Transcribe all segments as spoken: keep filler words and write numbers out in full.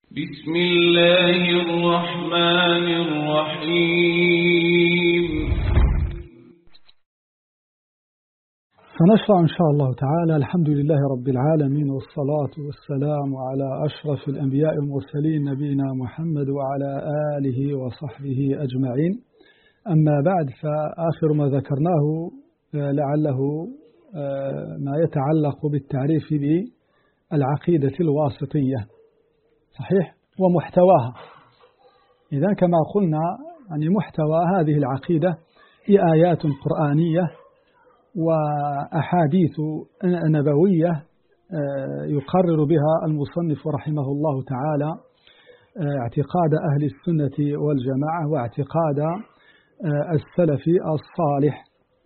بسم الله الرحمن الرحيم. فنشرع إن شاء الله تعالى. الحمد لله رب العالمين، والصلاة والسلام على أشرف الأنبياء والمرسلين نبينا محمد وعلى آله وصحبه أجمعين. أما بعد، فآخر ما ذكرناه لعله ما يتعلق بالتعريف بالعقيدة الواسطية، صحيح، ومحتواها. إذا كما قلنا يعني محتوى هذه العقيدة هي آيات قرآنية وأحاديث نبوية يقرر بها المصنف رحمه الله تعالى اعتقاد أهل السنة والجماعة واعتقاد السلف الصالح.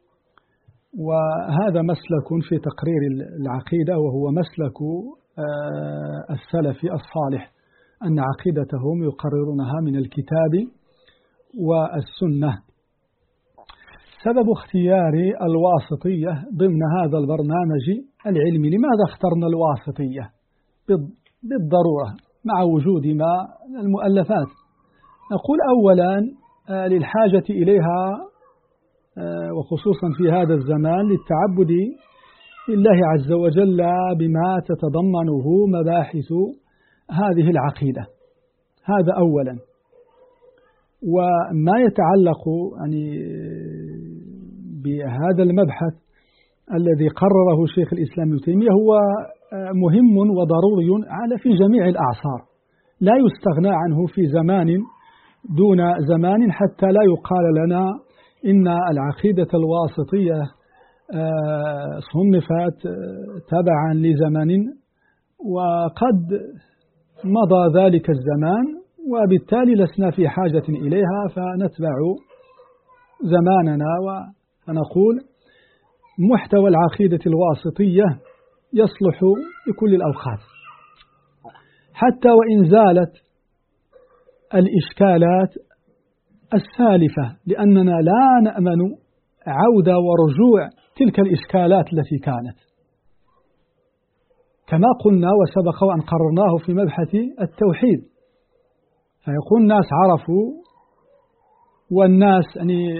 وهذا مسلك في تقرير العقيدة، وهو مسلك السلف الصالح، أن عقيدتهم يقررونها من الكتاب والسنة. سبب اختيار الواسطية ضمن هذا البرنامج العلمي، لماذا اخترنا الواسطية بالضرورة مع وجود ما المؤلفات؟ نقول أولا للحاجة إليها، وخصوصا في هذا الزمان، للتعبد لله عز وجل بما تتضمنه مباحث هذه العقيدة. هذا أولا. وما يتعلق يعني بهذا المبحث الذي قرره شيخ الإسلام ابن تيمية هو مهم وضروري على في جميع الأعصار، لا يستغنى عنه في زمان دون زمان، حتى لا يقال لنا إن العقيدة الواسطية صنفت تبعا لزمن وقد مضى ذلك الزمان، وبالتالي لسنا في حاجة إليها، فنتبع زماننا ونقول محتوى العقيدة الواسطية يصلح لكل الأوقات، حتى وإن زالت الإشكالات السالفة، لأننا لا نأمن عودة ورجوع تلك الإشكالات التي كانت، كما قلنا وسبق وأن قررناه في مبحث التوحيد. فيقول الناس عرفوا، والناس يعني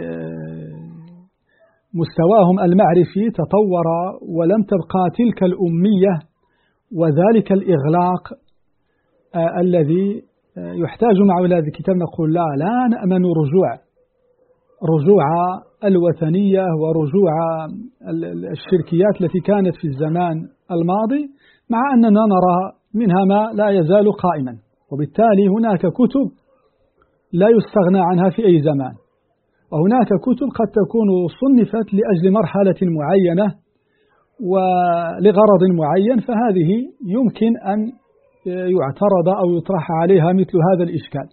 مستواهم المعرفي تطور، ولم تبقى تلك الأمية وذلك الإغلاق آه الذي يحتاج مع أولاد الكتاب. نقول لا لا نأمن رجوع رجوع الوثنية ورجوع الشركيات التي كانت في الزمان الماضي، مع أننا نرى منها ما لا يزال قائما. وبالتالي هناك كتب لا يستغنى عنها في أي زمان، وهناك كتب قد تكون صنفت لأجل مرحلة معينة ولغرض معين، فهذه يمكن أن يعترض أو يطرح عليها مثل هذا الإشكال.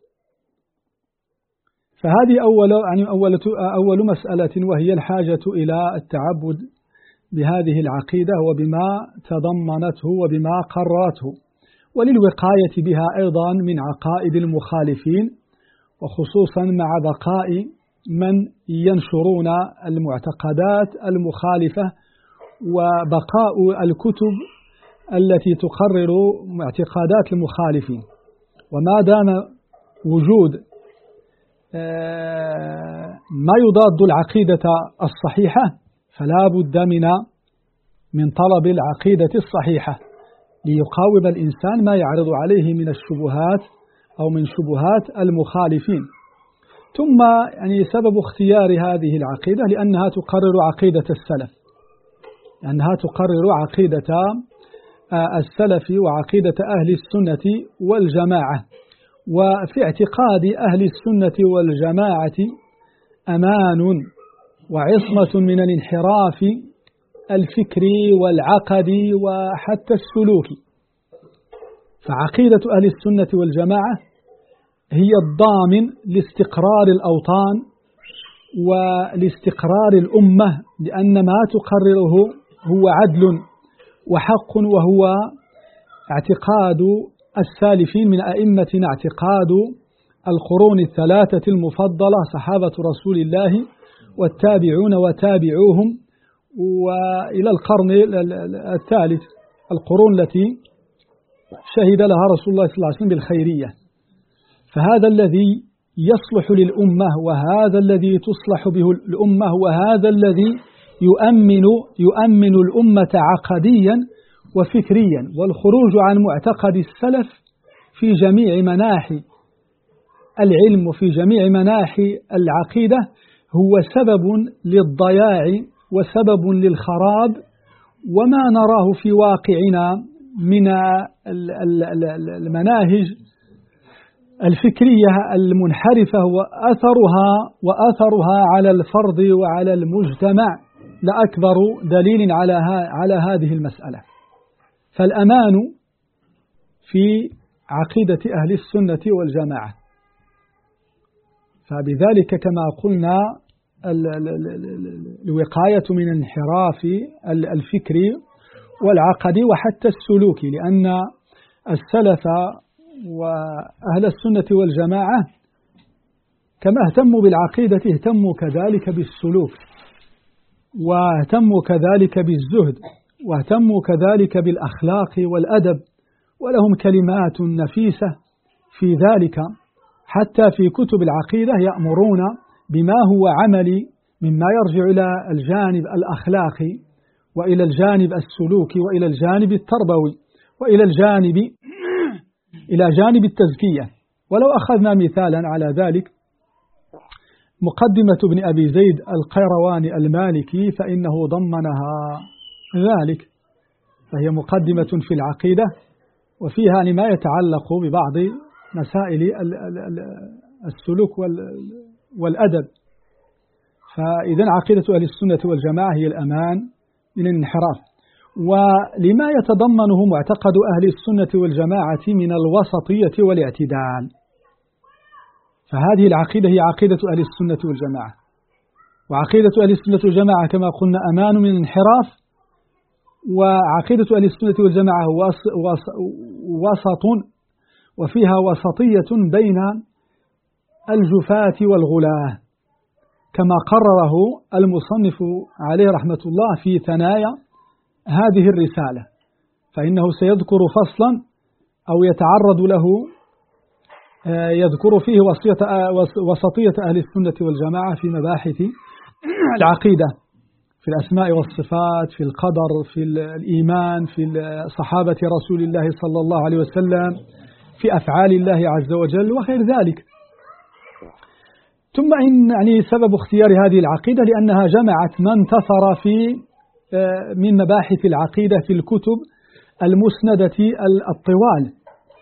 فهذه أول يعني أول أول مسألة، وهي الحاجة إلى التعبد بهذه العقيدة وبما تضمنته وبما قررته، وللوقاية بها أيضا من عقائد المخالفين، وخصوصا مع بقاء من ينشرون المعتقدات المخالفة وبقاء الكتب التي تقرر معتقدات المخالفين. وما دام وجود ما يضاد العقيدة الصحيحة، فلا بد من من طلب العقيدة الصحيحة ليقاوم الإنسان ما يعرض عليه من الشبهات أو من شبهات المخالفين. ثم يعني سبب اختيار هذه العقيدة لأنها تقرر عقيدة السلف، لأنها تقرر عقيدة السلف وعقيدة أهل السنة والجماعة. وفي اعتقاد أهل السنة والجماعة أمان وعصمة من الانحراف الفكري والعقدي وحتى السلوكي. فعقيدة أهل السنة والجماعة هي الضامن لاستقرار الأوطان ولاستقرار الأمة، لأن ما تقرره هو عدل وحق، وهو اعتقاد السالفين من أئمتنا، اعتقاد القرون الثلاثة المفضلة، صحابة رسول الله والتابعون وتابعوهم، وإلى القرن الثالث، القرون التي شهد لها رسول الله صلى الله عليه وسلم بالخيرية، فهذا الذي يصلح للأمة وهذا الذي تصلح به الأمة وهذا الذي يؤمن يؤمن الأمة عقديا وفكريا. والخروج عن معتقد السلف في جميع مناحي العلم وفي جميع مناحي العقيدة هو سبب للضياع وسبب للخراب، وما نراه في واقعنا من المناهج الفكرية المنحرفة وأثرها وأثرها على الفرد وعلى المجتمع لأكبر دليل على على هذه المسألة. فالأمان في عقيدة أهل السنة والجماعة، فبذلك كما قلنا الوقاية من الانحراف الفكري والعقدي وحتى السلوكي، لأن السلف وأهل السنة والجماعة كما اهتموا بالعقيدة اهتموا كذلك بالسلوك، واهتموا كذلك بالزهد، واهتموا كذلك بالأخلاق والأدب، ولهم كلمات نفيسة في ذلك. حتى في كتب العقيدة يأمرون بما هو عملي مما يرجع إلى الجانب الأخلاقي وإلى الجانب السلوكي وإلى الجانب التربوي وإلى الجانب إلى جانب التزكية. ولو أخذنا مثالا على ذلك مقدمة ابن أبي زيد القيرواني المالكي فإنه ضمنها ذلك، فهي مقدمة في العقيدة وفيها ما يتعلق ببعض مسائل السلوك والأدب. فإذا عقيدة أهل السنة والجماعة هي الأمان من الانحراف. ولما يتضمنه معتقد أهل السنة والجماعة من الوسطية والاعتدال، فهذه العقيدة هي عقيدة أهل السنة والجماعة. وعقيدة أهل السنة والجماعة كما قلنا أمان من الانحراف، وعقيدة أهل السنة والجماعة وسط وفيها وسطية بين الجفاة والغلاة، كما قرره المصنف عليه رحمة الله في ثنايا هذه الرسالة، فإنه سيذكر فصلا أو يتعرض له يذكر فيه وسطية أهل السنة والجماعة في مباحث العقيدة، في الأسماء والصفات، في القدر، في الإيمان، في صحابة رسول الله صلى الله عليه وسلم، في أفعال الله عز وجل وغير ذلك. ثم إن يعني سبب اختيار هذه العقيدة لأنها جمعت ما انتصر في من مباحث العقيدة في الكتب المسندة الطوال،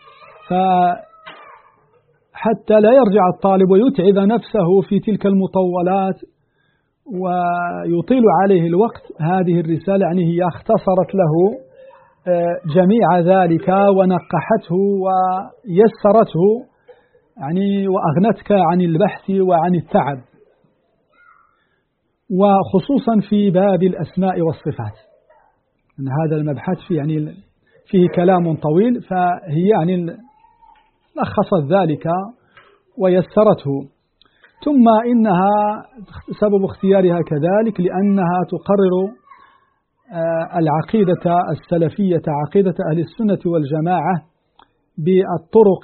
فحتى لا يرجع الطالب ويتعب نفسه في تلك المطولات ويطيل عليه الوقت. هذه الرسالة يعني هي اختصرت له جميع ذلك ونقحته ويسرته يعني وأغنتك عن البحث وعن التعب، وخصوصا في باب الأسماء والصفات. أن هذا المبحث فيه يعني فيه كلام طويل، فهي يعني لخصت ذلك ويسرته. ثم إنها سبب اختيارها كذلك لأنها تقرر العقيدة السلفية عقيدة أهل السنة والجماعة بالطرق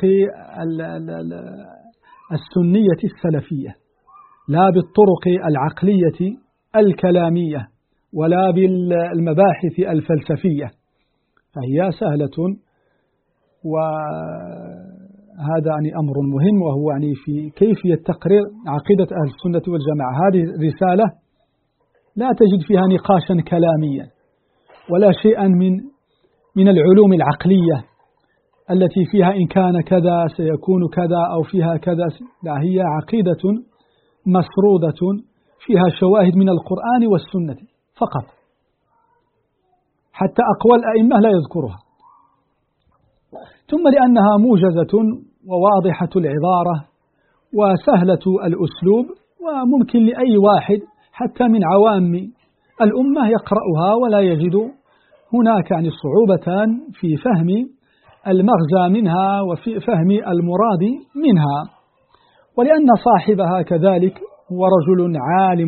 السنية السلفية، لا بالطرق العقلية الكلامية ولا بالمباحث الفلسفية، فهي سهلة. وهذا يعني أمر مهم، وهو يعني في كيفية تقرير عقيدة أهل السنة والجماعة. هذه الرسالة لا تجد فيها نقاشا كلاميا ولا شيئا من من العلوم العقلية التي فيها إن كان كذا سيكون كذا أو فيها كذا، لا، هي عقيدة مسرودة فيها شواهد من القرآن والسنة فقط، حتى أقوال الأئمة لا يذكرها. ثم لأنها موجزة وواضحة العبارة وسهلة الأسلوب، وممكن لأي واحد حتى من عوام الأمة يقرأها ولا يجد هناك يعني صعوبة في فهم المغزى منها وفي فهم المراد منها. ولأن صاحبها كذلك هو رجل عالم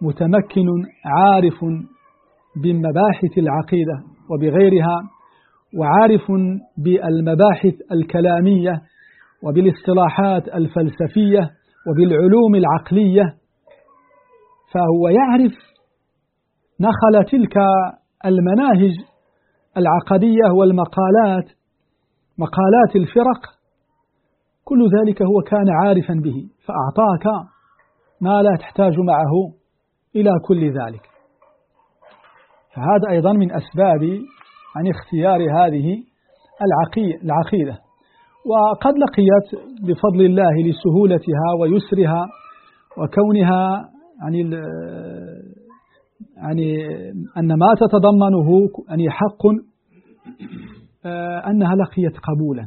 متمكن عارف بمباحث العقيدة وبغيرها، وعارف بالمباحث الكلامية وبالاصطلاحات الفلسفية وبالعلوم العقلية، فهو يعرف نخل تلك المناهج العقدية والمقالات، مقالات الفرق، كل ذلك هو كان عارفا به، فأعطاك ما لا تحتاج معه إلى كل ذلك. فهذا أيضا من أسباب عن اختيار هذه العقيدة. وقد لقيت بفضل الله لسهولتها ويسرها وكونها يعني يعني أن ما تتضمنه يعني حق، أنها لقيت قبولا.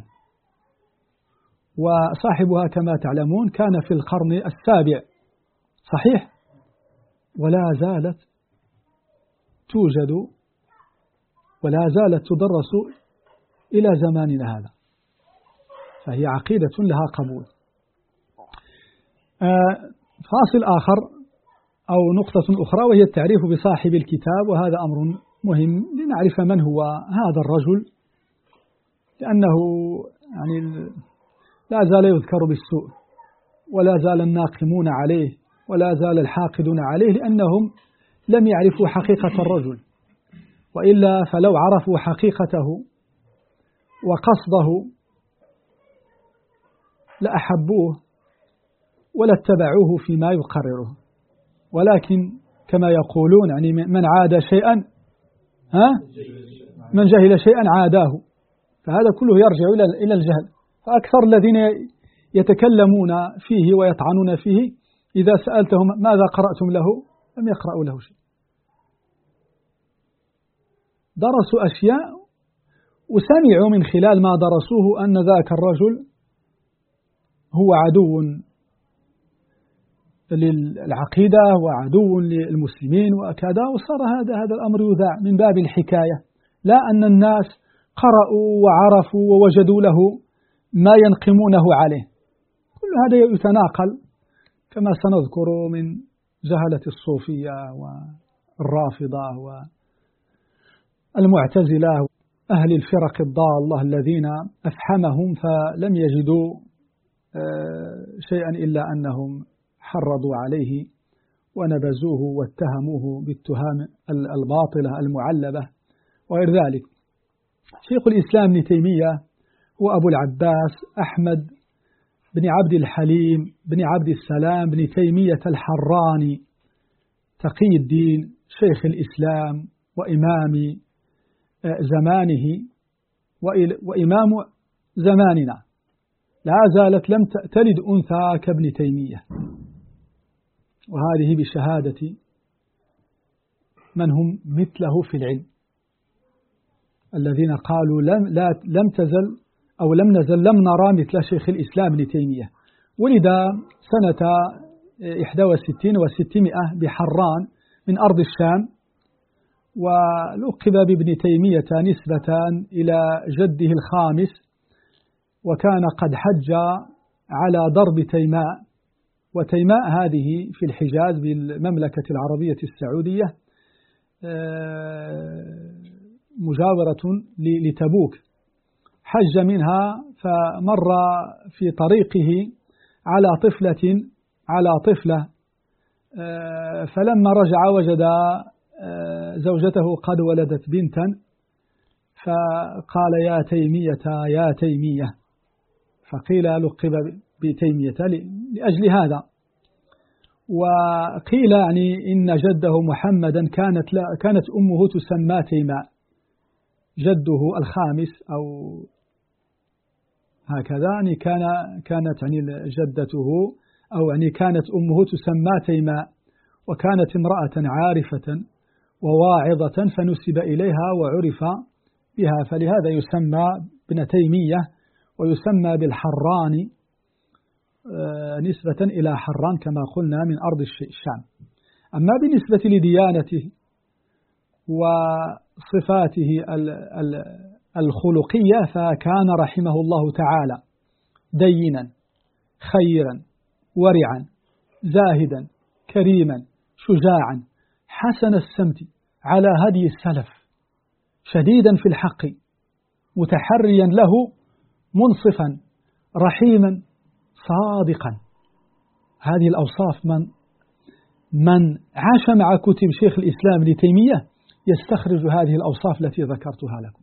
وصاحبها كما تعلمون كان في القرن السابع صحيح، ولا زالت توجد ولا زالت تدرس إلى زماننا هذا، فهي عقيدة لها قبول. فاصل آخر أو نقطة أخرى وهي التعريف بصاحب الكتاب، وهذا أمر مهم لنعرف من هو هذا الرجل، لأنه يعني لا زال يذكر بالسوء، ولا زال الناقمون عليه، ولا زال الحاقدون عليه، لأنهم لم يعرفوا حقيقة الرجل، وإلا فلو عرفوا حقيقته وقصده لأحبوه ولاتبعوه فيما يقرره. ولكن كما يقولون يعني من عاد شيئا ها من جهل شيئا عاداه، فهذا كله يرجع إلى إلى الجهل. فأكثر الذين يتكلمون فيه ويطعنون فيه إذا سألتهم ماذا قرأتم له لم يقرأوا له شيء، درسوا أشياء وسمعوا من خلال ما درسوه أن ذاك الرجل هو عدو للعقيدة وعدو للمسلمين وكذا، وصار هذا هذا الأمر يذاع من باب الحكاية، لا أن الناس قرأوا وعرفوا ووجدوا له ما ينقمونه عليه. كل هذا يتناقل كما سنذكر من جهلة الصوفية والرافضة والمعتزلة أهل الفرق الضالة الذين أفحمهم فلم يجدوا شيئا إلا أنهم حرضوا عليه ونبذوه واتهموه بالتهام الباطلة المعلبة وغير ذلك. شيخ الإسلام ابن تيمية هو أبو العباس أحمد بن عبد الحليم بن عبد السلام بن تيمية الحراني تقي الدين، شيخ الإسلام وإمام زمانه وإمام زماننا. لا زالت لم تلد أنثى كابن تيمية، وهذه بشهادة من هم مثله في العلم، الذين قالوا لم, لا لم تزل أو لم نزل لم نرى مثل شيخ الإسلام ابن تيمية. ولد سنة إحدى وستين وستمائة بحران من أرض الشام، ولقب بابن تيمية نسبة إلى جده الخامس، وكان قد حج على ضرب تيماء، وتيماء هذه في الحجاز بالمملكة العربية السعودية مجاورة لتبوك. حج منها فمر في طريقه على طفلة على طفلة فلما رجع وجد زوجته قد ولدت بنتا، فقال يا تيمية يا تيمية، فقيل لقب بتيمية لأجل هذا. وقيل يعني إن جده محمدا كانت لا كانت أمه تسمى تيماء، جده الخامس أو هكذا، يعني كان كانت يعني جدته أو يعني كانت أمه تسمى تيماء، وكانت امرأة عارفة وواعظة فنسب إليها وعرف بها، فلهذا يسمى ابن تيمية ويسمى بالحراني نسبة إلى حران كما قلنا من أرض الشام. أما بالنسبة لديانته وصفاته الخلقية فكان رحمه الله تعالى دينا خيرا ورعا زاهدا كريما شجاعا حسن السمت على هدي السلف، شديدا في الحق متحريا له منصفا رحيما صادقا. هذه الأوصاف من من عاش مع كتب شيخ الإسلام ابن تيمية يستخرج هذه الأوصاف التي ذكرتها لكم.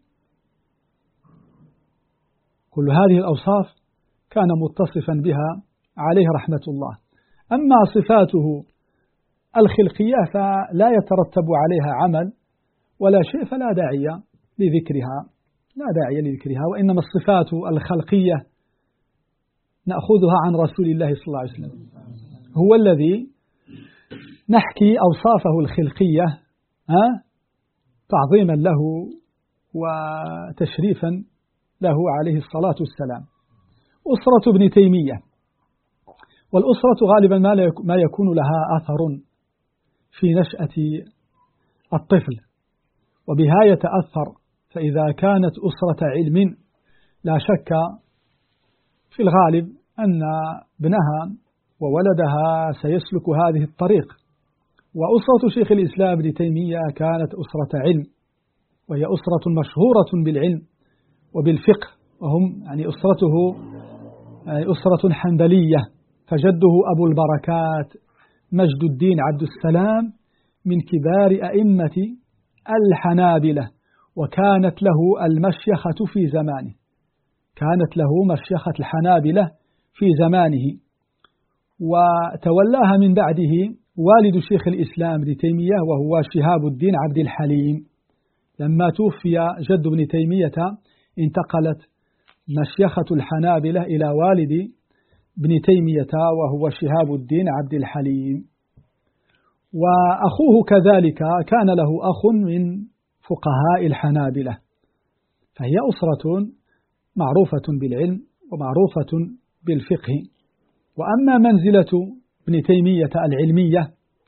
كل هذه الأوصاف كان متصفا بها عليه رحمة الله. أما صفاته الخلقية فلا يترتب عليها عمل ولا شيء، فلا داعي لذكرها لا داعي لذكرها وإنما الصفات الخلقية نأخذها عن رسول الله صلى الله عليه وسلم، هو الذي نحكي أوصافه الخلقية ها تعظيما له وتشريفا له عليه الصلاة والسلام. أسرة ابن تيمية، والأسرة غالبا ما يكون لها أثر في نشأة الطفل وبها يتأثر، فإذا كانت أسرة علم لا شك في الغالب أن ابنها وولدها سيسلك هذه الطريق. وأسرة شيخ الإسلام ابن تيمية كانت أسرة علم، وهي أسرة مشهورة بالعلم وبالفقه، وهم يعني أسرته أسرة حنبلية، فجده أبو البركات مجد الدين عبد السلام من كبار أئمة الحنابلة، وكانت له المشيخة في زمانه كانت له مشيخة الحنابلة في زمانه، وتولاها من بعده والد شيخ الإسلام ابن تيمية وهو شهاب الدين عبد الحليم. لما توفي جد ابن تيمية انتقلت مشيخة الحنابلة إلى والد ابن تيمية وهو شهاب الدين عبد الحليم. وأخوه كذلك كان له أخ من فقهاء الحنابلة، فهي أسرة معروفة بالعلم ومعروفة بالفقه. وأما منزلة ابن تيمية العلمية،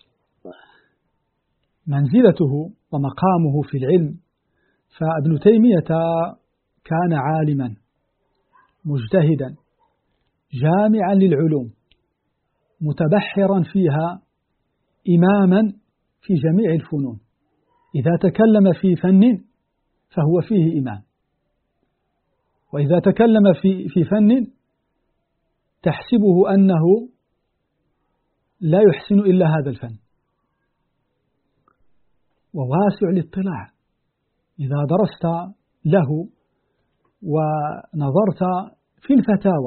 منزلته ومقامه في العلم، فابن تيمية كان عالما مجتهدا جامعا للعلوم متبحرا فيها إماما في جميع الفنون. إذا تكلم في فن فهو فيه إمام، وإذا تكلم في في فن تحسبه أنه لا يحسن إلا هذا الفن، وواسع الاطلاع. إذا درست له ونظرت في الفتاوى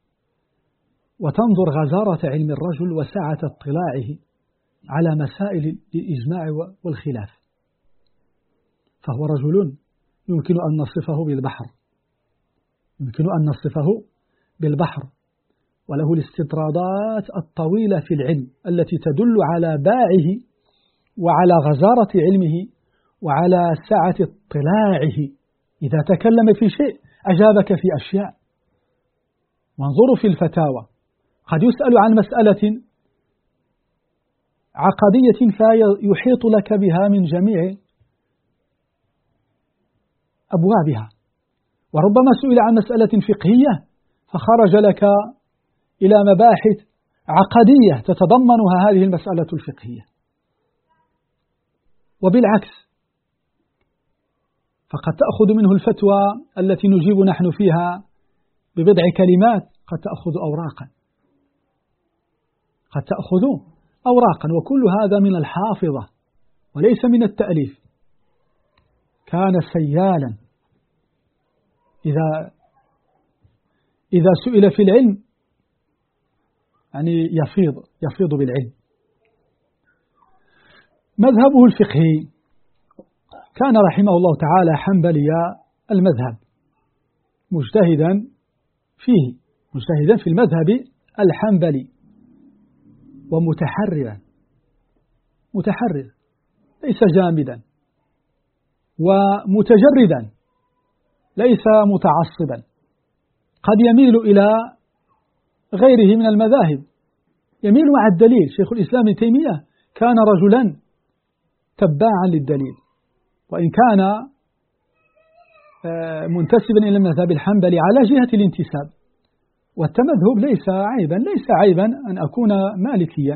وتنظر غزارة علم الرجل وسعة اطلاعه على مسائل الإجماع والخلاف، فهو رجل يمكن أن نصفه بالبحر يمكن أن نصفه بالبحر وله الاستطرادات الطويلة في العلم التي تدل على باعه وعلى غزارة علمه وعلى سعة اطلاعه. إذا تكلم في شيء أجابك في أشياء. وانظروا في الفتاوى، قد يسأل عن مسألة عقدية فيحيط لك بها من جميع أبوابها، وربما سئل عن مسألة فقهية فخرج لك إلى مباحث عقدية تتضمنها هذه المسألة الفقهية. وبالعكس، فقد تأخذ منه الفتوى التي نجيب نحن فيها ببضع كلمات، قد تأخذ أوراقا قد تأخذ أوراقا وكل هذا من الحافظة وليس من التأليف. كان سيالا، إذا إذا سئل في العلم يعني يفيض يفيض بالعلم. مذهبه الفقهي، كان رحمه الله تعالى حنبلي المذهب، مجتهدا فيه مجتهدا في المذهب الحنبلي، ومتحررا متحرر ليس جامدا، ومتجردا ليس متعصبا. قد يميل إلى غيره من المذاهب، يميل مع الدليل. شيخ الإسلام ابن تيمية كان رجلا تباعا للدليل، وإن كان منتسبا إلى المذهب الحنبلي على جهة الانتساب، والتمذهب ليس عيبا ليس عيبا أن أكون مالكيا،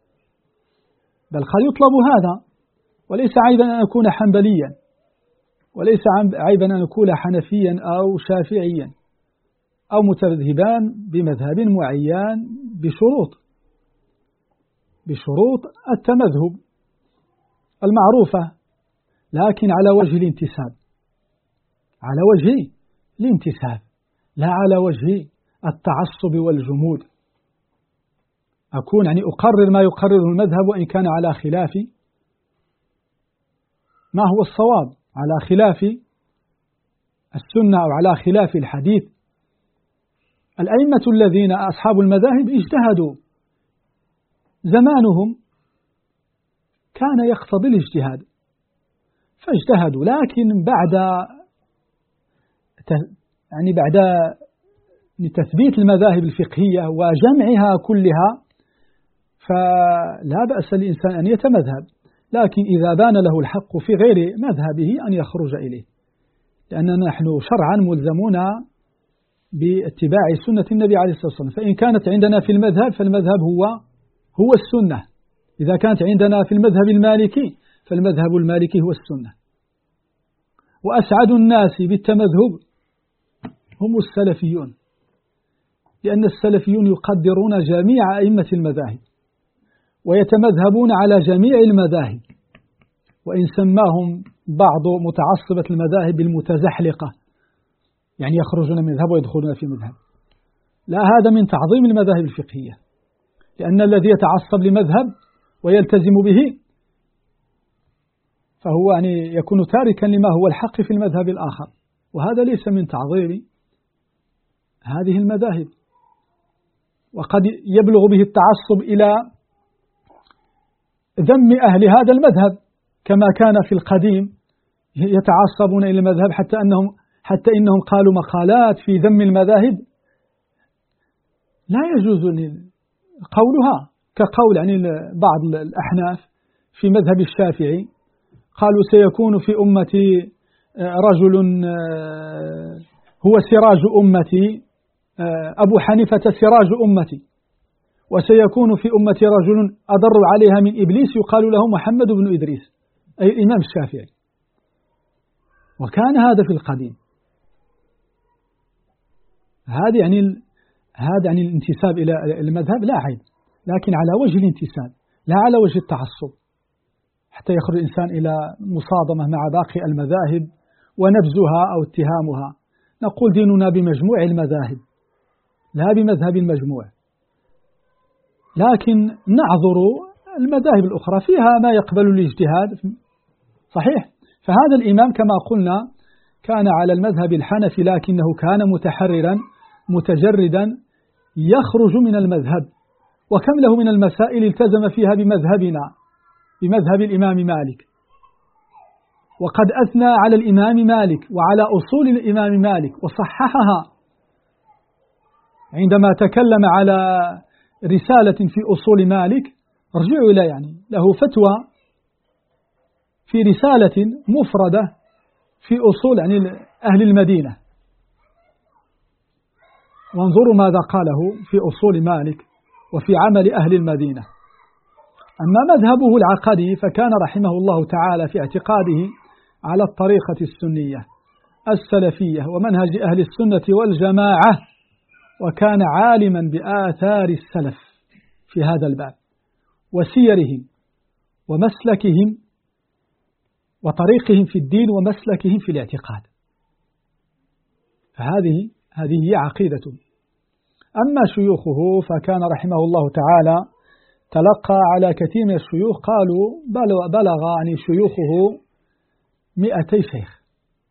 بل قد يطلب هذا، وليس عيبا أن أكون حنبليا، وليس عيبا أن يكون حنفيا أو شافعيا أو متذهبان بمذهب معين بشروط بشروط التمذهب المعروفة، لكن على وجه الانتساب، على وجه الانتساب لا على وجه التعصب والجمود. أكون يعني أقرر ما يقرره المذهب وإن كان على خلاف ما هو الصواب، على خلاف السنة أو على خلاف الحديث. الأئمة الذين أصحاب المذاهب اجتهدوا، زمانهم كان يقتضي الاجتهاد فاجتهدوا، لكن بعد يعني بعد تثبيت المذاهب الفقهية وجمعها كلها فلا بأس للإنسان أن يتمذهب، لكن إذا بان له الحق في غير مذهبه أن يخرج إليه، لأننا نحن شرعا ملزمون باتباع سنة النبي عليه الصلاة والسلام. فإن كانت عندنا في المذهب فالمذهب هو هو السنة، إذا كانت عندنا في المذهب المالكي فالمذهب المالكي هو السنة. وأسعد الناس بالتمذهب هم السلفيون، لأن السلفيون يقدرون جميع أئمة المذاهب ويتمذهبون على جميع المذاهب، وإن سماهم بعض متعصبة المذاهب بالمتزحلقة، يعني يخرجون من مذهب ويدخلون في مذهب، لا، هذا من تعظيم المذاهب الفقهية، لأن الذي يتعصب لمذهب ويلتزم به فهو يعني يكون تاركا لما هو الحق في المذهب الآخر، وهذا ليس من تعظيم هذه المذاهب. وقد يبلغ به التعصب إلى ذم أهل هذا المذهب، كما كان في القديم يتعصبون إلى المذهب حتى أنهم حتى إنهم قالوا مقالات في ذم المذاهب لا يجوز قولها، كقول يعني بعض الأحناف في مذهب الشافعي، قالوا سيكون في أمتي رجل هو سراج أمتي، أبو حنيفة سراج أمتي، وسيكون في أمتي رجل أضر عليها من إبليس يقال له محمد بن إدريس، أي الإمام الشافعي. وكان هذا في القديم. هذا يعني هذا يعني الانتساب إلى المذهب لا عيب، لكن على وجه الانتساب لا على وجه التعصب، حتى يخرج الإنسان إلى مصادمة مع باقي المذاهب ونبذها أو اتهامها. نقول ديننا بمجموع المذاهب لا بمذهب المجموع، لكن نعذر المذاهب الأخرى فيها ما يقبل الاجتهاد، صحيح. فهذا الإمام كما قلنا كان على المذهب الحنفي، لكنه كان متحررا متجردا يخرج من المذهب، وكم له من المسائل التزم فيها بمذهبنا بمذهب الإمام مالك، وقد أثنى على الإمام مالك وعلى أصول الإمام مالك وصححها عندما تكلم على رسالة في أصول مالك. ارجعوا إلى يعني له فتوى في رسالة مفردة في أصول يعني أهل المدينة، وانظروا ماذا قاله في أصول مالك وفي عمل أهل المدينة. أما مذهبه العقدي فكان رحمه الله تعالى في اعتقاده على الطريقة السنية السلفية ومنهج أهل السنة والجماعة، وكان عالما بآثار السلف في هذا الباب وسيرهم ومسلكهم وطريقهم في الدين ومسلكهم في الاعتقاد. فهذه هذه هي عقيدته. أما شيوخه فكان رحمه الله تعالى تلقى على كثير من الشيوخ، قالوا بلغ عن شيوخه مئتي شيخ،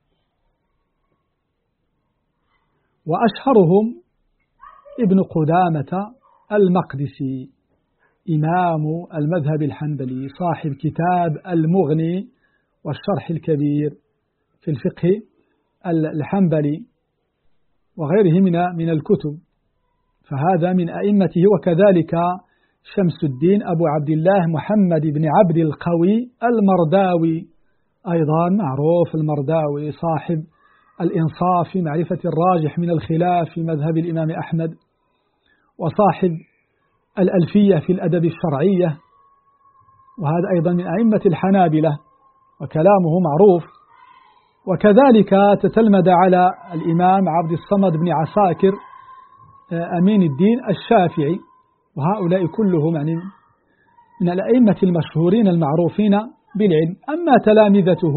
وأشهرهم ابن قدامة المقدسي إمام المذهب الحنبلي صاحب كتاب المغني والشرح الكبير في الفقه الحنبلي وغيره من من الكتب، فهذا من أئمته. وكذلك شمس الدين أبو عبد الله محمد بن عبد القوي المرداوي، أيضا معروف المرداوي صاحب الإنصاف في معرفة الراجح من الخلاف في مذهب الإمام أحمد، وصاحب الألفية في الأدب الشرعية، وهذا أيضا من أئمة الحنابلة وكلامه معروف. وكذلك تتلمذ على الإمام عبد الصمد بن عساكر أمين الدين الشافعي، وهؤلاء كلهم يعني من الأئمة المشهورين المعروفين بالعلم. أما تلامذته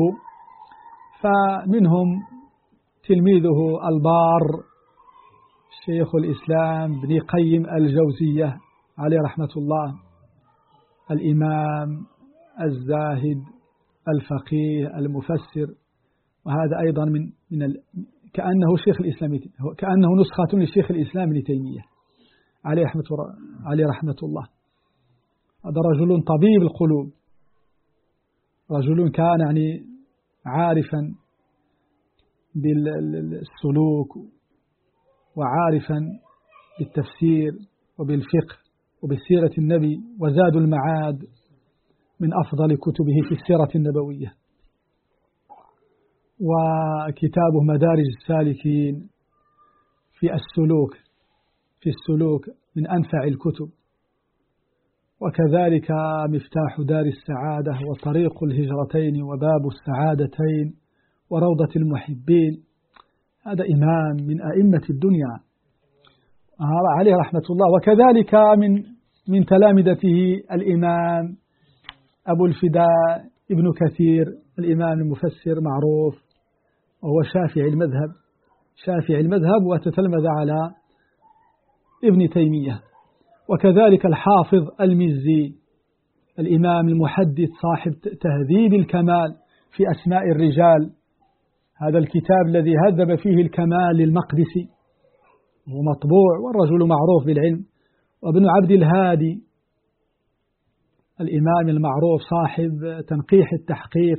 فمنهم تلميذه البار شيخ الإسلام ابن قيم الجوزية عليه رحمة الله، الإمام الزاهد الفقيه المفسر، وهذا أيضا من من ال... كأنه شيخ الإسلام، كأنه نسخة للشيخ الإسلام ابن تيمية عليه رحمة عليه رحمة الله. هذا رجل طبيب القلوب، رجل كان يعني عارفا بالسلوك وعارفا بالتفسير وبالفقه وبسيرة النبي، وزاد المعاد من أفضل كتبه في السيرة النبوية، وكتابه مدارج السالكين في السلوك في السلوك من أنفع الكتب، وكذلك مفتاح دار السعادة وطريق الهجرتين وباب السعادتين وروضة المحبين. هذا إمام من أئمة الدنيا عليه رحمة الله. وكذلك من من تلامذته الإمام أبو الفداء ابن كثير، الإمام المفسر معروف، وهو شافعي المذهب شافعي المذهب وتتلمذ على ابن تيمية. وكذلك الحافظ المزي، الإمام المحدث صاحب تهذيب الكمال في أسماء الرجال، هذا الكتاب الذي هذب فيه الكمال للمقدسي هو مطبوع والرجل معروف بالعلم. وابن عبد الهادي الإمام المعروف صاحب تنقيح التحقيق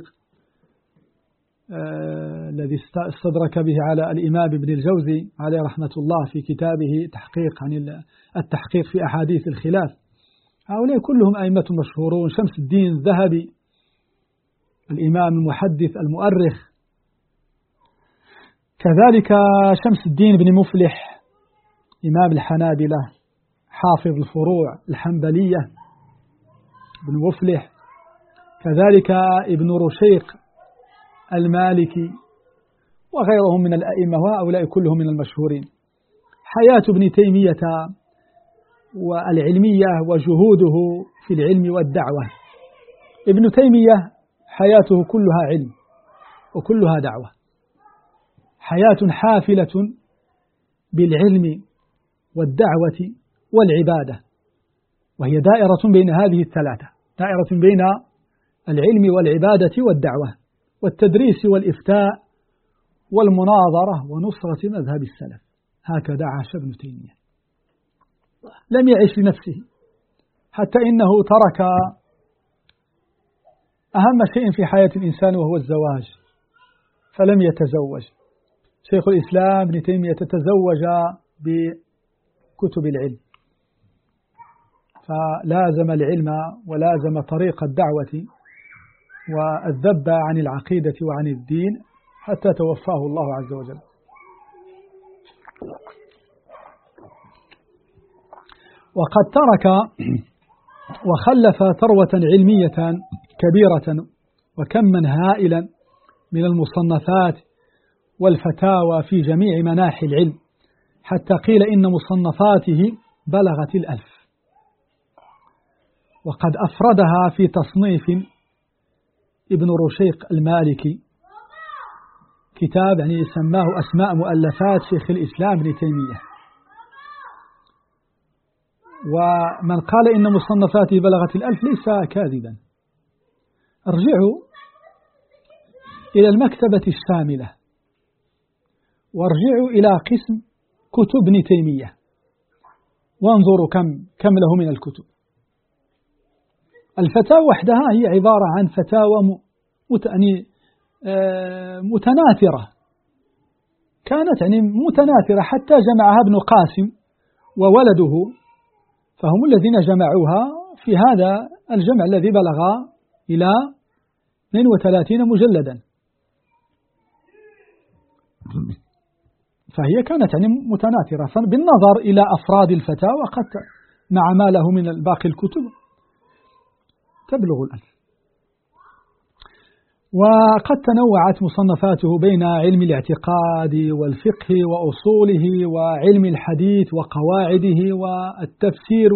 آه الذي استدرك به على الإمام ابن الجوزي عليه رحمة الله في كتابه تحقيق عن التحقيق في أحاديث الخلاف. هؤلاء كلهم أئمة مشهورون. شمس الدين الذهبي الإمام المحدث المؤرخ، كذلك شمس الدين بن مفلح إمام الحنابلة حافظ الفروع الحنبلية بن مفلح، كذلك ابن رشيق المالكي وغيرهم من الأئمة، وهؤلاء كلهم من المشهورين. حياة ابن تيمية والعلمية وجهوده في العلم والدعوة. ابن تيمية حياته كلها علم وكلها دعوة، حياة حافلة بالعلم والدعوة والعبادة، وهي دائرة بين هذه الثلاثة، دائرة بين العلم والعبادة والدعوة والتدريس والإفتاء والمناظرة ونصرة مذهب السلف. هكذا عاش ابن تيمية، لم يعش لنفسه، حتى إنه ترك أهم شيء في حياة الإنسان وهو الزواج، فلم يتزوج. شيخ الإسلام ابن تيمية تزوج بكتب العلم، فلازم العلم ولازم طريق الدعوة والذب عن العقيدة وعن الدين حتى توفاه الله عز وجل. وقد ترك وخلف ثروة علمية كبيرة وكما هائلا من المصنفات والفتاوى في جميع مناحي العلم، حتى قيل إن مصنفاته بلغت الألف. وقد أفردها في تصنيف ابن رشيق المالكي، كتاب يعني سماه أسماء مؤلفات شيخ الإسلام ابن تيمية. ومن قال إن مصنفاته بلغت الألف ليس كاذبا. ارجعوا إلى المكتبة الشاملة وارجعوا إلى قسم كتب ابن تيمية وانظروا كم كم له من الكتب. الفتاوى وحدها هي عبارة عن فتاوى متناثرة، كانت يعني متناثرة حتى جمعها ابن قاسم وولده، فهم الذين جمعوها في هذا الجمع الذي بلغ إلى اثنين وثلاثين مجلدا. فهي كانت يعني متناثرة، فبالنظر إلى أفراد الفتاوى قد مع ما له من باقي الكتب تبلغ الألف. وقد تنوعت مصنفاته بين علم الاعتقاد والفقه وأصوله وعلم الحديث وقواعده والتفسير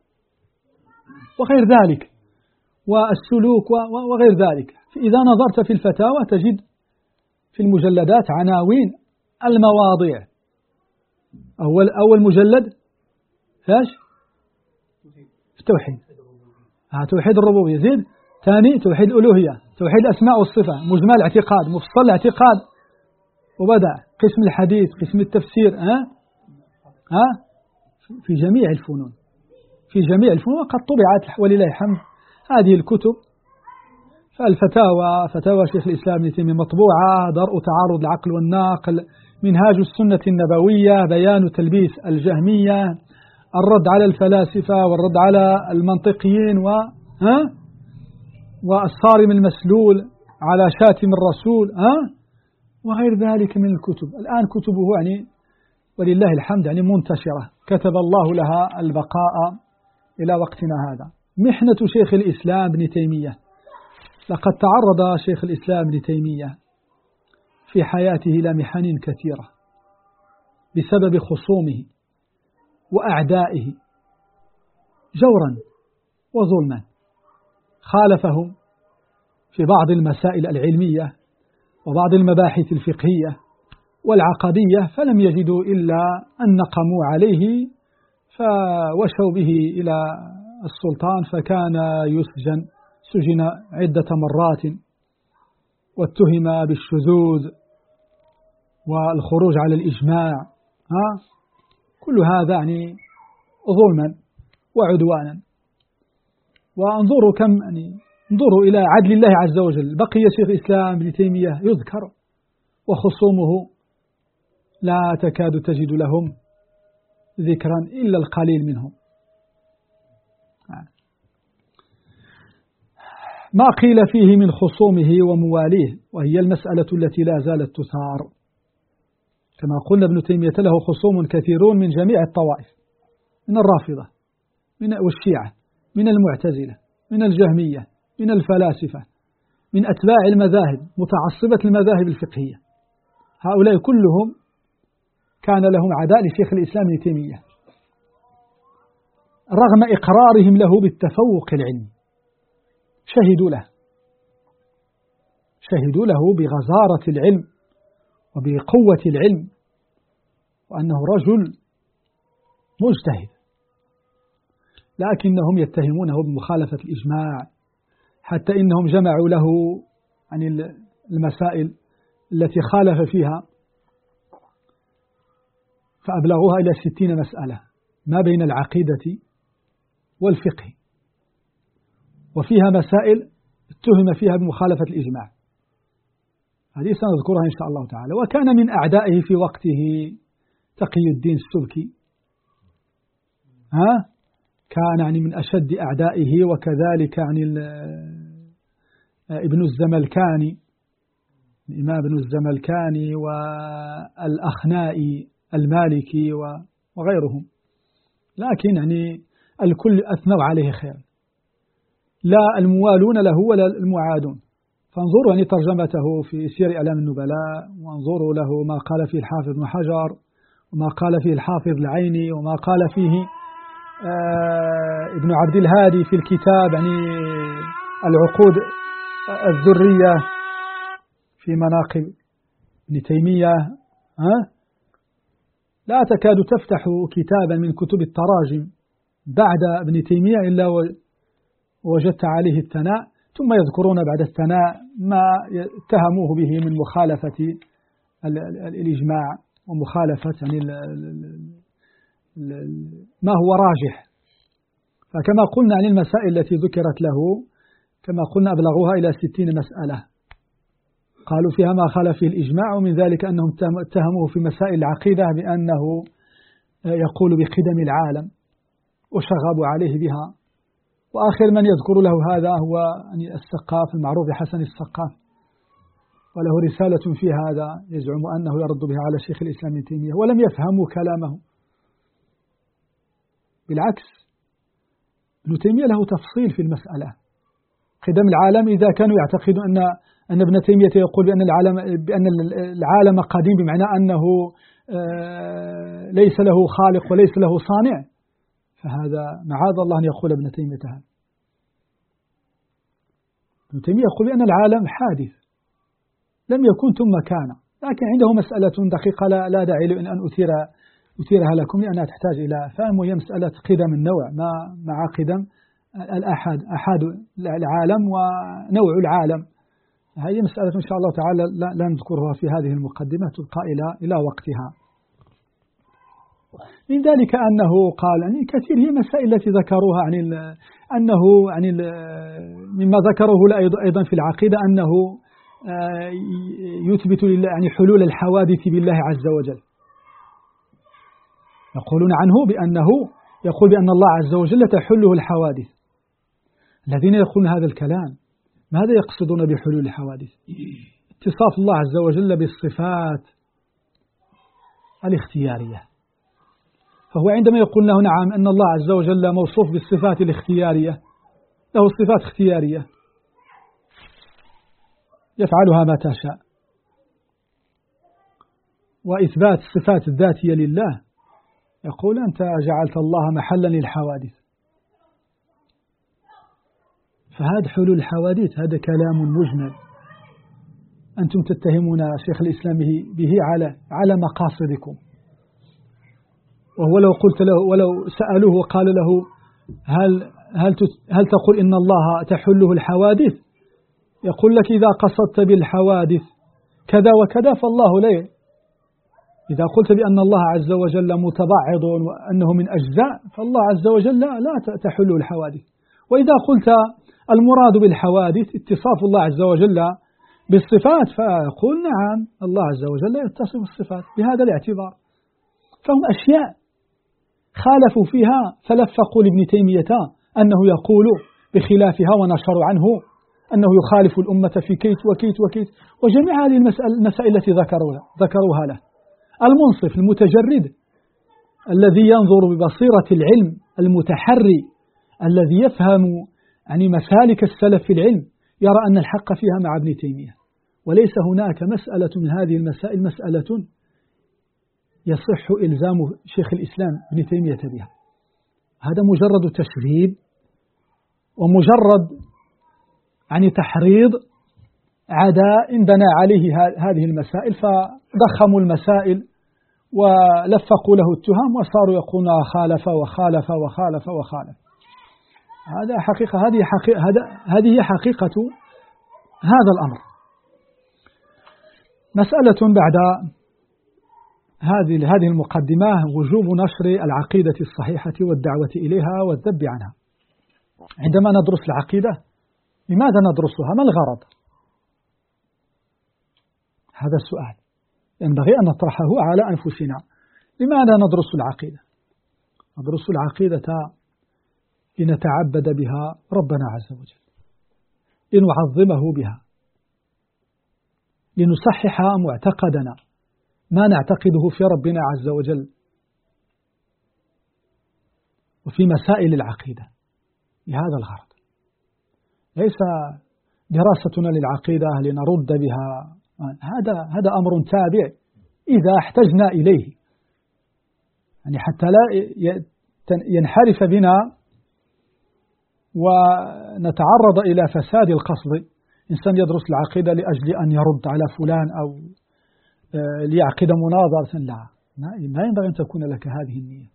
وغير ذلك والسلوك وغير ذلك. إذا نظرت في الفتاوى تجد في المجلدات عناوين المواضيع. أول أول مجلد فاش التوحيد، ها توحيد الربوبية. زيد ثاني توحيد الألوهية، توحيد الأسماء والصفة، مجمل الاعتقاد، مفصل الاعتقاد، وبدأ قسم الحديث، قسم التفسير. ها ها في جميع الفنون، في جميع الفنون قد طبعت ولله الحمد هذه الكتب. فالفتاوى فتاوى شيخ الإسلام ابن تيمية مطبوعة، درء تعارض العقل والناقل، منهاج السنة النبوية، بيان تلبيس الجهمية، الرد على الفلاسفة والرد على المنطقيين، و ها والصارم المسلول على شاتم الرسول، ها وغير ذلك من الكتب. الآن كتبه يعني ولله الحمد يعني منتشرة، كتب الله لها البقاء إلى وقتنا هذا. محنة شيخ الإسلام ابن تيمية، لقد تعرض شيخ الإسلام ابن تيمية في حياته إلى محن كثيرة بسبب خصومه وأعدائه جورا وظلما، خالفهم في بعض المسائل العلمية وبعض المباحث الفقهية والعقدية، فلم يجدوا إلا أن نقموا عليه فوشوا به إلى السلطان، فكان يسجن سجن عدة مرات واتهم بالشذوذ والخروج على الإجماع. ها كل هذا يعني ظلما وعدوانا. وانظروا كم يعني انظروا إلى عدل الله عز وجل، بقي شيخ الإسلام ابن تيمية يذكر وخصومه لا تكاد تجد لهم ذكرا إلا القليل منهم. ما قيل فيه من خصومه ومواليه، وهي المسألة التي لا زالت تثار. كما قلنا ابن تيمية له خصوم كثيرون من جميع الطوائف، من الرافضة من والشيعة، من المعتزلة، من الجهمية، من الفلاسفة، من أتباع المذاهب متعصبة المذاهب الفقهية. هؤلاء كلهم كان لهم عداء لشيخ الإسلام ابن تيمية رغم إقرارهم له بالتفوق العلمي. شهدوا له شهدوا له بغزارة العلم وبقوة العلم، وأنه رجل مجتهد، لكنهم يتهمونه بمخالفة الإجماع، حتى إنهم جمعوا له عن المسائل التي خالف فيها فأبلغوها إلى ستين مسألة ما بين العقيدة والفقه، وفيها مسائل اتهم فيها بمخالفة الإجماع. هذه سنذكرها إن شاء الله تعالى. وكان من أعدائه في وقته تقي الدين السبكي، ها كان يعني من أشد أعدائه، وكذلك يعني ابن الزملكاني، الإمام ابن الزملكاني والأخنائي المالكي وغيرهم، لكن يعني الكل أثنوا عليه خير، لا الموالون له ولا المعادون. فانظروا يعني ترجمته في سير أعلام النبلاء، وانظروا له ما قال فيه الحافظ ابن حجر، وما قال فيه الحافظ العيني، وما قال فيه آه ابن عبد الهادي في الكتاب يعني العقود الذرية في مناقب ابن تيمية. ها لا تكاد تفتح كتابا من كتب التراجم بعد ابن تيمية إلا وجدت عليه الثناء، ثم يذكرون بعد الثناء ما اتهموه به من مخالفة الإجماع ومخالفة يعني ما هو راجح. فكما قلنا عن المسائل التي ذكرت له، كما قلنا أبلغوها إلى ستين مسألة قالوا فيها ما خالف فيه الإجماع، ومن ذلك أنهم اتهموه في مسائل العقيدة بأنه يقول بقدم العالم وشغبوا عليه بها. وآخر من يذكر له هذا هو السقاف المعروف بحسن السقاف، وله رسالة في هذا يزعم أنه يرد بها على شيخ الإسلام ابن تيمية، ولم يفهموا كلامه. بالعكس ابن تيمية له تفصيل في المسألة. قدم العالم إذا كانوا يعتقدون أن أن ابن تيمية يقول بأن العالم بأن العالم قديم بمعنى أنه ليس له خالق وليس له صانع، فهذا معاذ الله أن يقول ابن تيمية هذا. ابن تيمية يقول بأن العالم حادث لم يكن ثم كان، لكن عنده مسألة دقيقة لا, لا داعي لأن أن أثير أثيرها لكم لأنها تحتاج إلى فهم، وهي مسألة قدم النوع ما مع قدم الأحد أحد العالم ونوع العالم. هذه مسألة إن شاء الله تعالى لا, لا نذكرها في هذه المقدمة، تبقى إلى إلى وقتها. من ذلك أنه قال يعني كثير هي مسائل التي ذكروها عن أنه عن مما ذكروه أيضا في العقيدة أنه يثبت لله يعني حلول الحوادث بالله عز وجل. يقولون عنه بأنه يقول بأن الله عز وجل تحله الحوادث. الذين يقولون هذا الكلام ماذا يقصدون بحلول الحوادث؟ اتصاف الله عز وجل بالصفات الاختيارية. فهو عندما يقول له نعم أن الله عز وجل موصوف بالصفات الاختيارية، له صفات اختيارية يفعلها ما تشاء، وإثبات الصفات الذاتية لله يقول أنت جعلت الله محلا للحوادث. فهذا حلول الحوادث هذا كلام مجمل أنتم تتهمون شيخ الإسلام به على على مقاصدكم، وهو لو قلت له ولو سألوه وقال له هل هل هل تقول إن الله تحله الحوادث؟ يقول لك إذا قصدت بالحوادث كذا وكذا فالله لا. إذا قلت بأن الله عز وجل متبعض وأنه من أجزاء فالله عز وجل لا, لا تحله الحوادث. وإذا قلت المراد بالحوادث اتصاف الله عز وجل بالصفات فيقول نعم الله عز وجل يتصف بالصفات بهذا الاعتبار. فهم أشياء خالفوا فيها فلفقوا لابن تيمية أنه يقول بخلافها ونشروا عنه أنه يخالف الأمة في كيت وكيت وكيت، وجميع هذه المسائل التي ذكروها ذكروها له. المنصف المتجرد الذي ينظر ببصيرة العلم المتحري الذي يفهم يعني مسالك السلف في العلم يرى أن الحق فيها مع ابن تيمية، وليس هناك مسألة من هذه المسائل مسألة يصح إلزام شيخ الإسلام ابن تيمية بها. هذا مجرد تشريد ومجرد يعني تحريض عداء بنى عليه هذه المسائل، فضخموا المسائل ولفقوا له التهم وصاروا يقولون خالف وخالف وخالف وخالف. هذا حقيقة هذه حقيقة هذه حقيقة هذا الأمر. مسألة بعد هذه هذه المقدمة وجوب نشر العقيدة الصحيحة والدعوة إليها والذب عنها. عندما ندرس العقيدة لماذا ندرسها؟ ما الغرض؟ هذا السؤال ينبغي أن نطرحه على أنفسنا. لماذا ندرس العقيدة؟ ندرس العقيدة لنتعبد بها ربنا عز وجل، لنعظمه بها، لنصحح معتقدنا ما نعتقده في ربنا عز وجل وفي مسائل العقيدة لهذا الغرض. ليس دراستنا للعقيدة لنرد بها، هذا هذا أمر تابع إذا احتجنا إليه، يعني حتى لا ينحرف بنا ونتعرض إلى فساد القصد. إنسان يدرس العقيدة لأجل أن يرد على فلان أو ليعقد مناظرة، لا، ما ينبغي أن تكون لك هذه النية.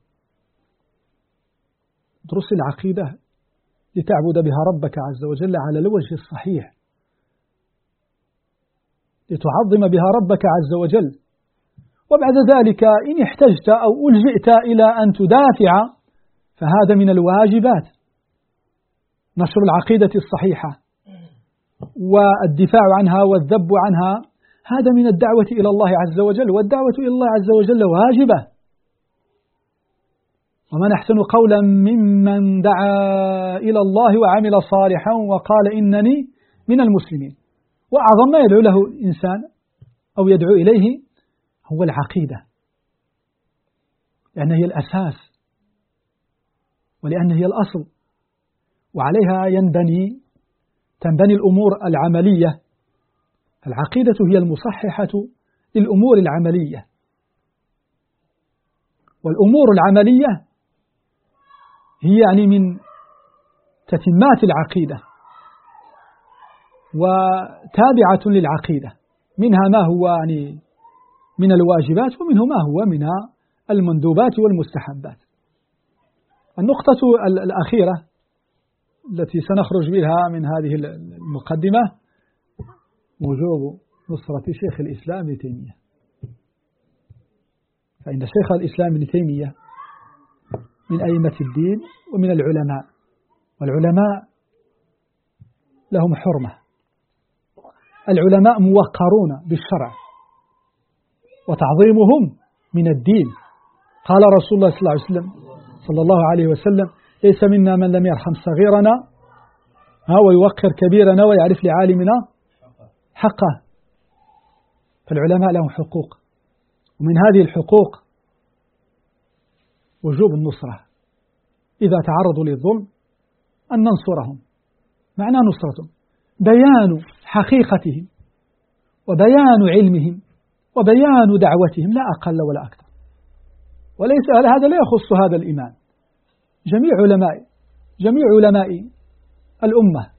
درس العقيدة لتعبد بها ربك عز وجل على الوجه الصحيح، لتعظم بها ربك عز وجل. وبعد ذلك إن احتجت أو ألجئت إلى أن تدافع فهذا من الواجبات، نشر العقيدة الصحيحة والدفاع عنها والذب عنها، هذا من الدعوة إلى الله عز وجل، والدعوة إلى الله عز وجل واجبة. ومن أحسن قولا ممن دعا إلى الله وعمل صالحا وقال إنني من المسلمين. وأعظم ما يدعو له إنسان أو يدعو إليه هو العقيدة، لأن هي الأساس ولأن هي الأصل، وعليها ينبني تنبني الأمور العملية العقيدة هي المصححة للأمور العملية، والأمور العملية هي يعني من تتمات العقيدة وتابعة للعقيدة، منها ما هو يعني من الواجبات ومنه ما هو من المندوبات والمستحبات. النقطة الأخيرة التي سنخرج بها من هذه المقدمة وجوب نصرة شيخ الإسلام ابن تيمية، فإن شيخ الإسلام ابن تيمية من أئمة الدين ومن العلماء، والعلماء لهم حرمة، العلماء موقرون بالشرع وتعظيمهم من الدين. قال رسول الله صلى الله عليه وسلم صلى الله عليه وسلم: ليس منا من لم يرحم صغيرنا ويوقر كبيرنا ويعرف لعالمنا حقه. فالعلماء لهم حقوق، ومن هذه الحقوق وجوب النصرة إذا تعرضوا للظلم، أن ننصرهم. معنى نصرتهم بيان حقيقتهم وبيان علمهم وبيان دعوتهم، لا أقل ولا أكثر. وليس هذا لا يخص هذا الإمام، جميع علماء جميع علماء الأمة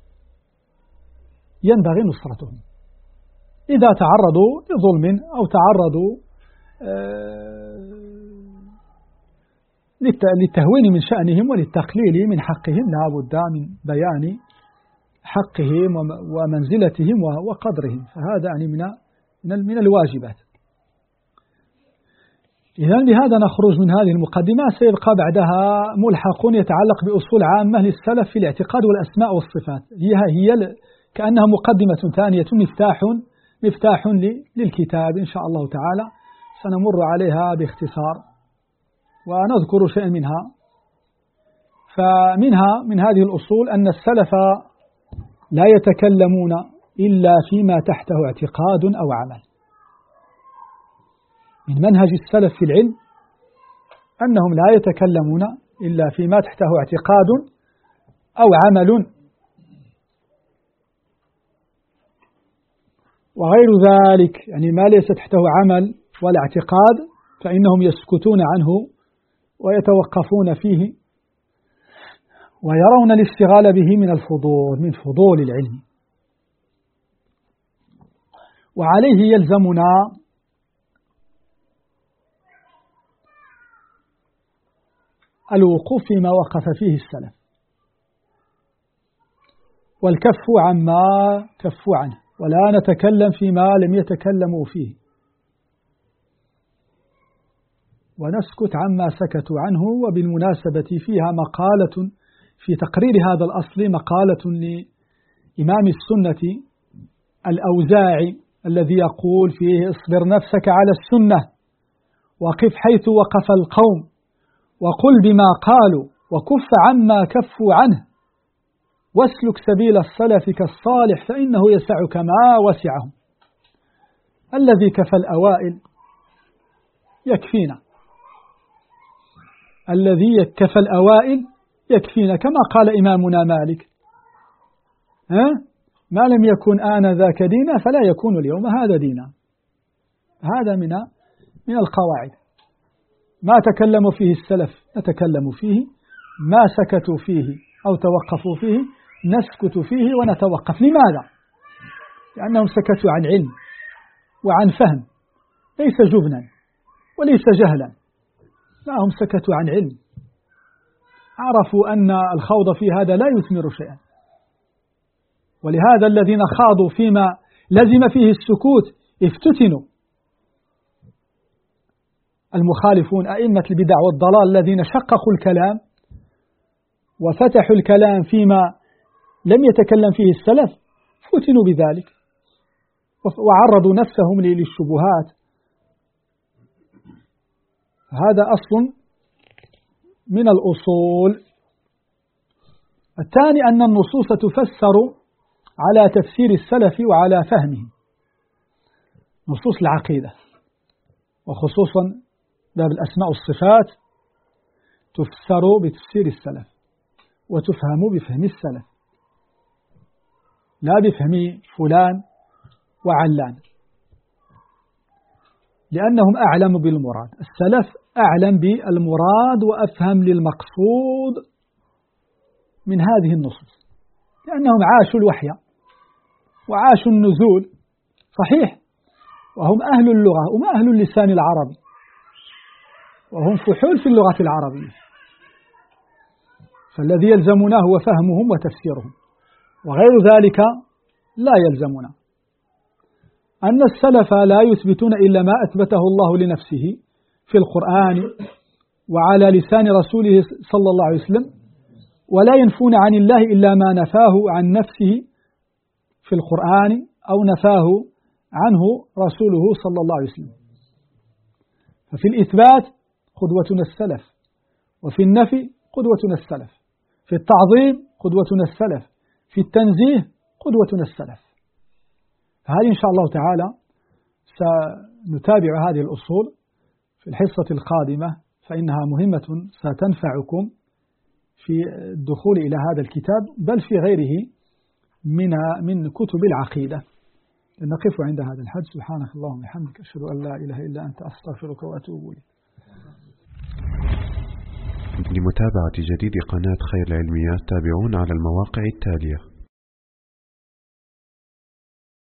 ينبغي نصرتهم إذا تعرضوا لظلم أو تعرضوا للتهوين من شأنهم وللتقليل من حقهم. لا بد من بيان حقهم ومنزلتهم وقدرهم، فهذا يعني من من الواجبات. إذن بهذا نخرج من هذه المقدمة. سيبقى بعدها ملحق يتعلق بأصول عامة للسلف في الاعتقاد والأسماء والصفات، هي هي كأنها مقدمة ثانية، مفتاح مفتاح للكتاب إن شاء الله تعالى. سنمر عليها باختصار ونذكر شيئا منها. فمنها من هذه الأصول أن السلف لا يتكلمون إلا فيما تحته اعتقاد أو عمل. من منهج السلف في العلم أنهم لا يتكلمون إلا فيما تحته اعتقاد أو عمل، وغير ذلك يعني ما ليس تحته عمل ولا اعتقاد فإنهم يسكتون عنه ويتوقفون فيه ويرون الاشتغال به من الفضول من فضول العلم. وعليه يلزمنا الوقوف فيما وقف فيه السلف والكف عما كفوا عنه، ولا نتكلم فيما لم يتكلموا فيه، ونسكت عما سكتوا عنه. وبالمناسبة فيها مقالة في تقرير هذا الأصل، مقالة لإمام السنة الأوزاعي الذي يقول فيه: اصبر نفسك على السنة وقف حيث وقف القوم وقل بما قالوا وكف عما كفوا عنه واسلك سبيل السلف كالصالح فإنه يسعك ما وسعهم. الذي كفى الأوائل يكفينا، الذي كفى الأوائل يكفينا، كما قال إمامنا مالك: ها؟ ما لم يكن آنذاك دينا فلا يكون اليوم هذا دينا. هذا من من القواعد. ما تكلموا فيه السلف نتكلم فيه، ما سكتوا فيه أو توقفوا فيه نسكت فيه ونتوقف. لماذا؟ لأنهم سكتوا عن علم وعن فهم، ليس جبنا وليس جهلا، لا، هم سكتوا عن علم، عرفوا أن الخوض في هذا لا يثمر شيئا. ولهذا الذين خاضوا فيما لزم فيه السكوت افتتنوا. المخالفون أئمة البدع والضلال الذين شققوا الكلام وفتحوا الكلام فيما لم يتكلم فيه السلف فتنوا بذلك وعرضوا نفسهم للشبهات. هذا أصل من الأصول. الثاني أن النصوص تفسر على تفسير السلف وعلى فهمه. نصوص العقيدة وخصوصا باب الأسماء والصفات تفسر بتفسير السلف وتفهم بفهم السلف، لا بفهم فلان وعلان، لأنهم أعلم بالمراد. السلف أعلم بالمراد وأفهم للمقصود من هذه النصوص، لأنهم عاشوا الوحي وعاشوا النزول، صحيح، وهم أهل اللغة وهم أهل اللسان العربي، وهم فحول في اللغة العربية، فالذي يلزمنا هو فهمهم وتفسيرهم، وغير ذلك لا يلزمنا. أن السلف لا يثبتون إلا ما أثبته الله لنفسه في القرآن وعلى لسان رسوله صلى الله عليه وسلم، ولا ينفون عن الله إلا ما نفاه عن نفسه في القرآن أو نفاه عنه رسوله صلى الله عليه وسلم. ففي الإثبات قدوتنا السلف، وفي النفي قدوتنا السلف، في التعظيم قدوتنا السلف، في التنزيه قدوتنا السلف. فهذه إن شاء الله تعالى سنتابع هذه الأصول في الحصة القادمة، فإنها مهمة ستنفعكم في الدخول إلى هذا الكتاب، بل في غيره من من كتب العقيدة. نقف عند هذا الحد. سبحانك اللهم وبحمدك، أشهد أن لا إله إلا أنت، أستغفرك وأتوب إليك. لمتابعة جديد قناة خير العلميات تابعونا على المواقع التالية: